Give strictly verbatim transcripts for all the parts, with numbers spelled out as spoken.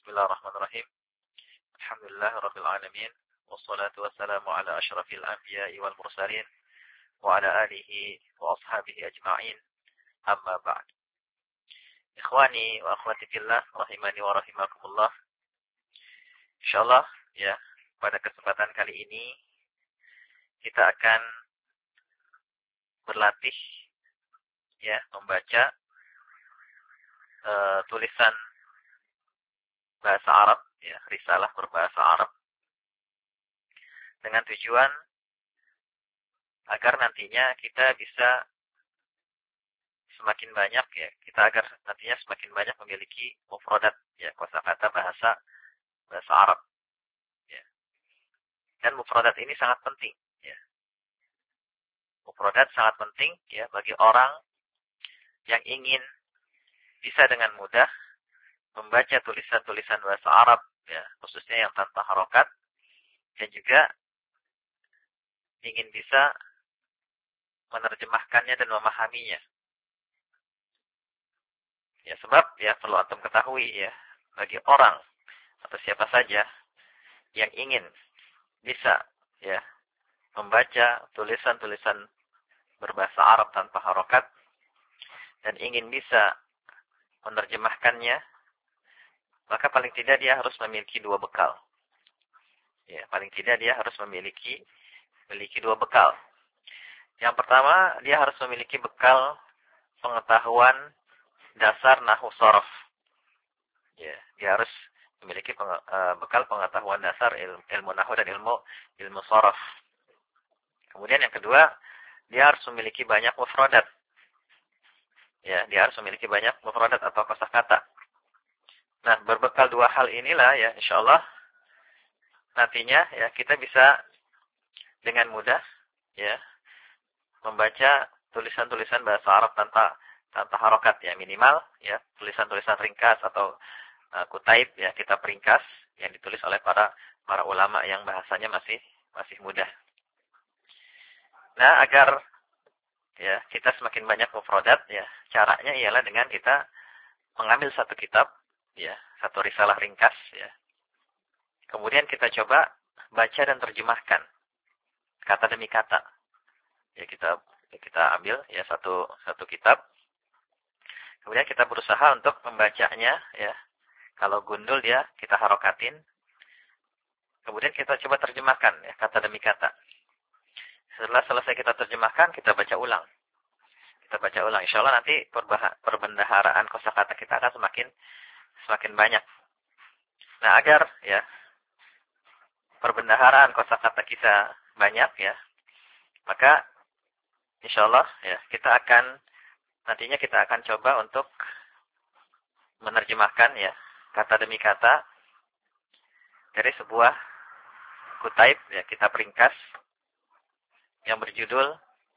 Bismillahirrahmanirrahim. Alhamdulillahirabbil alamin wassalatu wassalamu ala asyrafil anbiya'i wal mursalin wa ala alihi wa ashabihi ajma'in. Amma ba'd. Ikhwani wa akhwati fillah rahimani wa rahimakumullah. Insyaallah ya, pada kesempatan kali ini kita akan berlatih ya membaca uh, tulisan bahasa Arab, ya, risalah berbahasa Arab, dengan tujuan agar nantinya kita bisa semakin banyak, ya, kita agar nantinya semakin banyak memiliki mufradat, ya, kosakata bahasa bahasa Arab, ya. Dan mufradat ini sangat penting, ya. Mufradat sangat penting, ya, bagi orang yang ingin bisa dengan mudah membaca tulisan-tulisan bahasa Arab, ya, khususnya yang tanpa harokat, dan juga ingin bisa menerjemahkannya dan memahaminya. Ya, sebab ya perlu antum ketahui ya, bagi orang atau siapa saja yang ingin bisa ya membaca tulisan-tulisan berbahasa Arab tanpa harokat dan ingin bisa menerjemahkannya, maka paling tidak dia harus memiliki dua bekal. Ya, paling tidak dia harus memiliki memiliki dua bekal. Yang pertama, dia harus memiliki bekal pengetahuan dasar nahwu shorof. Ya, dia harus memiliki peng, uh, bekal pengetahuan dasar ilmu, ilmu nahwu dan ilmu ilmu shorof. Kemudian yang kedua, dia harus memiliki banyak mufradat. Ya, dia harus memiliki banyak mufradat atau kosakata. Nah, berbekal dua hal inilah ya, insyaallah nantinya ya kita bisa dengan mudah ya membaca tulisan-tulisan bahasa Arab tanpa tanpa harokat, ya, minimal ya tulisan-tulisan ringkas atau uh, kutaib, ya, kitab ringkas yang ditulis oleh para para ulama yang bahasanya masih masih mudah. Nah, agar ya kita semakin banyak mufradat, ya, caranya ialah dengan kita mengambil satu kitab, ya, satu risalah ringkas, ya. Kemudian kita coba baca dan terjemahkan kata demi kata. Ya, kita ya, kita ambil ya satu satu kitab. Kemudian kita berusaha untuk membacanya, ya. Kalau gundul dia kita harokatin. Kemudian kita coba terjemahkan ya kata demi kata. Setelah selesai kita terjemahkan, kita baca ulang. Kita baca ulang. Insyaallah nanti perbendaharaan kosakata kita akan semakin semakin banyak. Nah, agar ya perbendaharaan kosakata kita banyak, ya, maka insyaallah ya kita akan nantinya kita akan coba untuk menerjemahkan ya kata demi kata dari sebuah kutaib, ya, kitab ringkas yang berjudul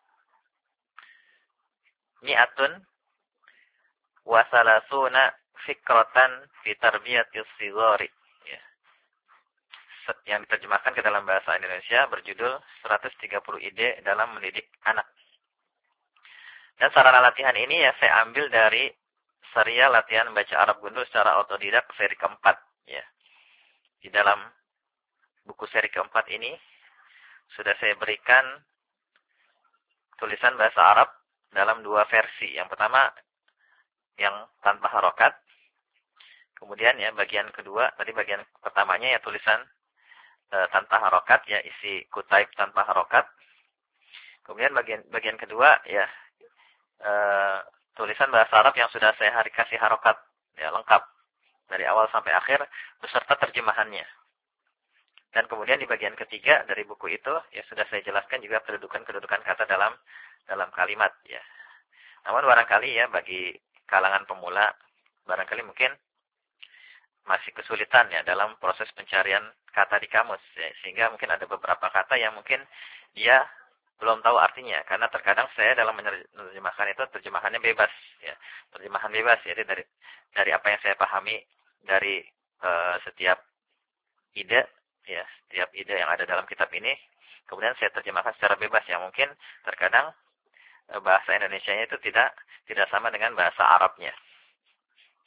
Mi'atun wa salasuna fikratan fi tarbiyatis shigari, ya. Yang diterjemahkan ke dalam bahasa Indonesia berjudul seratus tiga puluh ide dalam mendidik anak. Dan sarana latihan ini ya saya ambil dari serial latihan membaca Arab gundul secara otodidak seri keempat, ya. Di dalam buku seri keempat ini sudah saya berikan tulisan bahasa Arab dalam dua versi. Yang pertama yang tanpa harokat. Kemudian ya bagian kedua, tadi bagian pertamanya ya tulisan e, tanpa harokat, ya, isi kutaib tanpa harokat. Kemudian bagian bagian kedua ya e, tulisan bahasa Arab yang sudah saya hari kasih harokat, ya, lengkap dari awal sampai akhir beserta terjemahannya. Dan kemudian di bagian ketiga dari buku itu ya sudah saya jelaskan juga kedudukan-kedudukan kata dalam dalam kalimat, ya. Namun barangkali ya bagi kalangan pemula barangkali mungkin masih kesulitan ya dalam proses pencarian kata di kamus, ya, sehingga mungkin ada beberapa kata yang mungkin dia belum tahu artinya, karena terkadang saya dalam menerjemahkan itu terjemahannya bebas, ya, terjemahan bebas, jadi dari dari apa yang saya pahami dari uh, setiap ide, ya, setiap ide yang ada dalam kitab ini, kemudian saya terjemahkan secara bebas, yang mungkin terkadang uh, bahasa Indonesianya itu tidak tidak sama dengan bahasa Arabnya.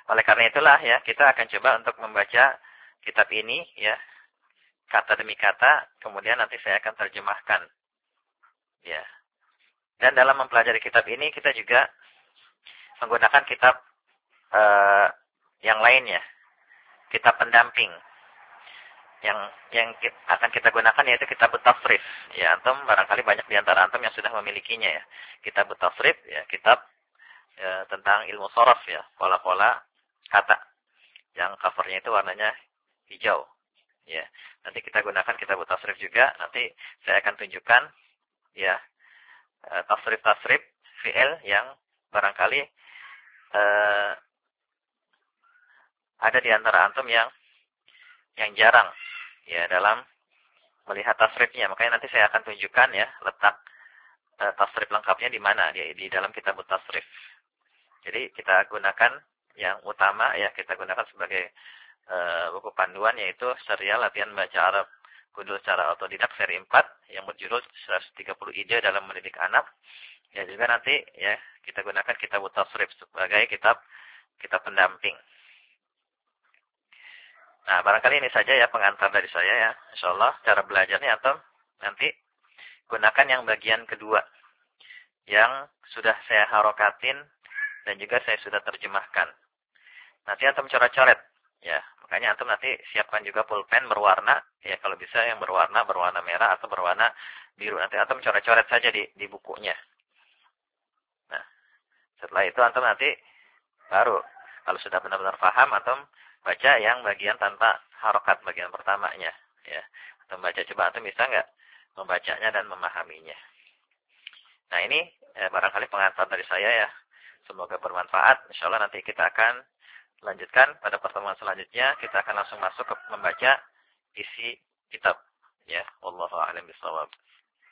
Oleh karena itulah ya, kita akan coba untuk membaca kitab ini ya, kata demi kata, kemudian nanti saya akan terjemahkan. Ya. Dan dalam mempelajari kitab ini kita juga menggunakan kitab uh, yang lainnya, kitab pendamping. Yang yang akan kita gunakan yaitu kitab Tasrif. Ya, antum barangkali banyak di antara antum yang sudah memilikinya ya. Kitab Tasrif ya, kitab ya, tentang ilmu sharaf ya, pola-pola kata. Yang covernya itu warnanya hijau. Ya, nanti kita gunakan kitab Tasrif juga. Nanti saya akan tunjukkan ya tasrif-tasrif fi'il yang barangkali eh, ada di antara antum yang yang jarang ya dalam melihat tasrifnya. Makanya nanti saya akan tunjukkan ya letak e, tasrif lengkapnya di mana di, di dalam kitab tasrif. Jadi kita gunakan yang utama ya, kita gunakan sebagai e, buku panduan yaitu serial latihan baca Arab Kudul secara otodidak seri empat yang berjudul seratus tiga puluh ide dalam mendidik anak. Ya juga nanti ya kita gunakan kitab tasrif sebagai kitab kitab pendamping. Nah, barangkali ini saja ya pengantar dari saya ya. Insyaallah cara belajarnya atau nanti gunakan yang bagian kedua. Yang sudah saya harokatin dan juga saya sudah terjemahkan. Nanti antum coret-coret. Ya, makanya antum nanti siapkan juga pulpen berwarna. Ya, kalau bisa yang berwarna, berwarna merah atau berwarna biru. Nanti antum coret-coret saja di, di bukunya. Nah, setelah itu antum nanti baru. Kalau sudah benar-benar paham, antum baca yang bagian tanpa harokat bagian pertamanya, ya. Atau baca coba atau bisa nggak membacanya dan memahaminya. Nah ini eh, barangkali pengantar dari saya ya. Semoga bermanfaat. Insyaallah nanti kita akan lanjutkan pada pertemuan selanjutnya. Kita akan langsung masuk ke membaca isi kitab. Ya, wallahu a'lam bishawab.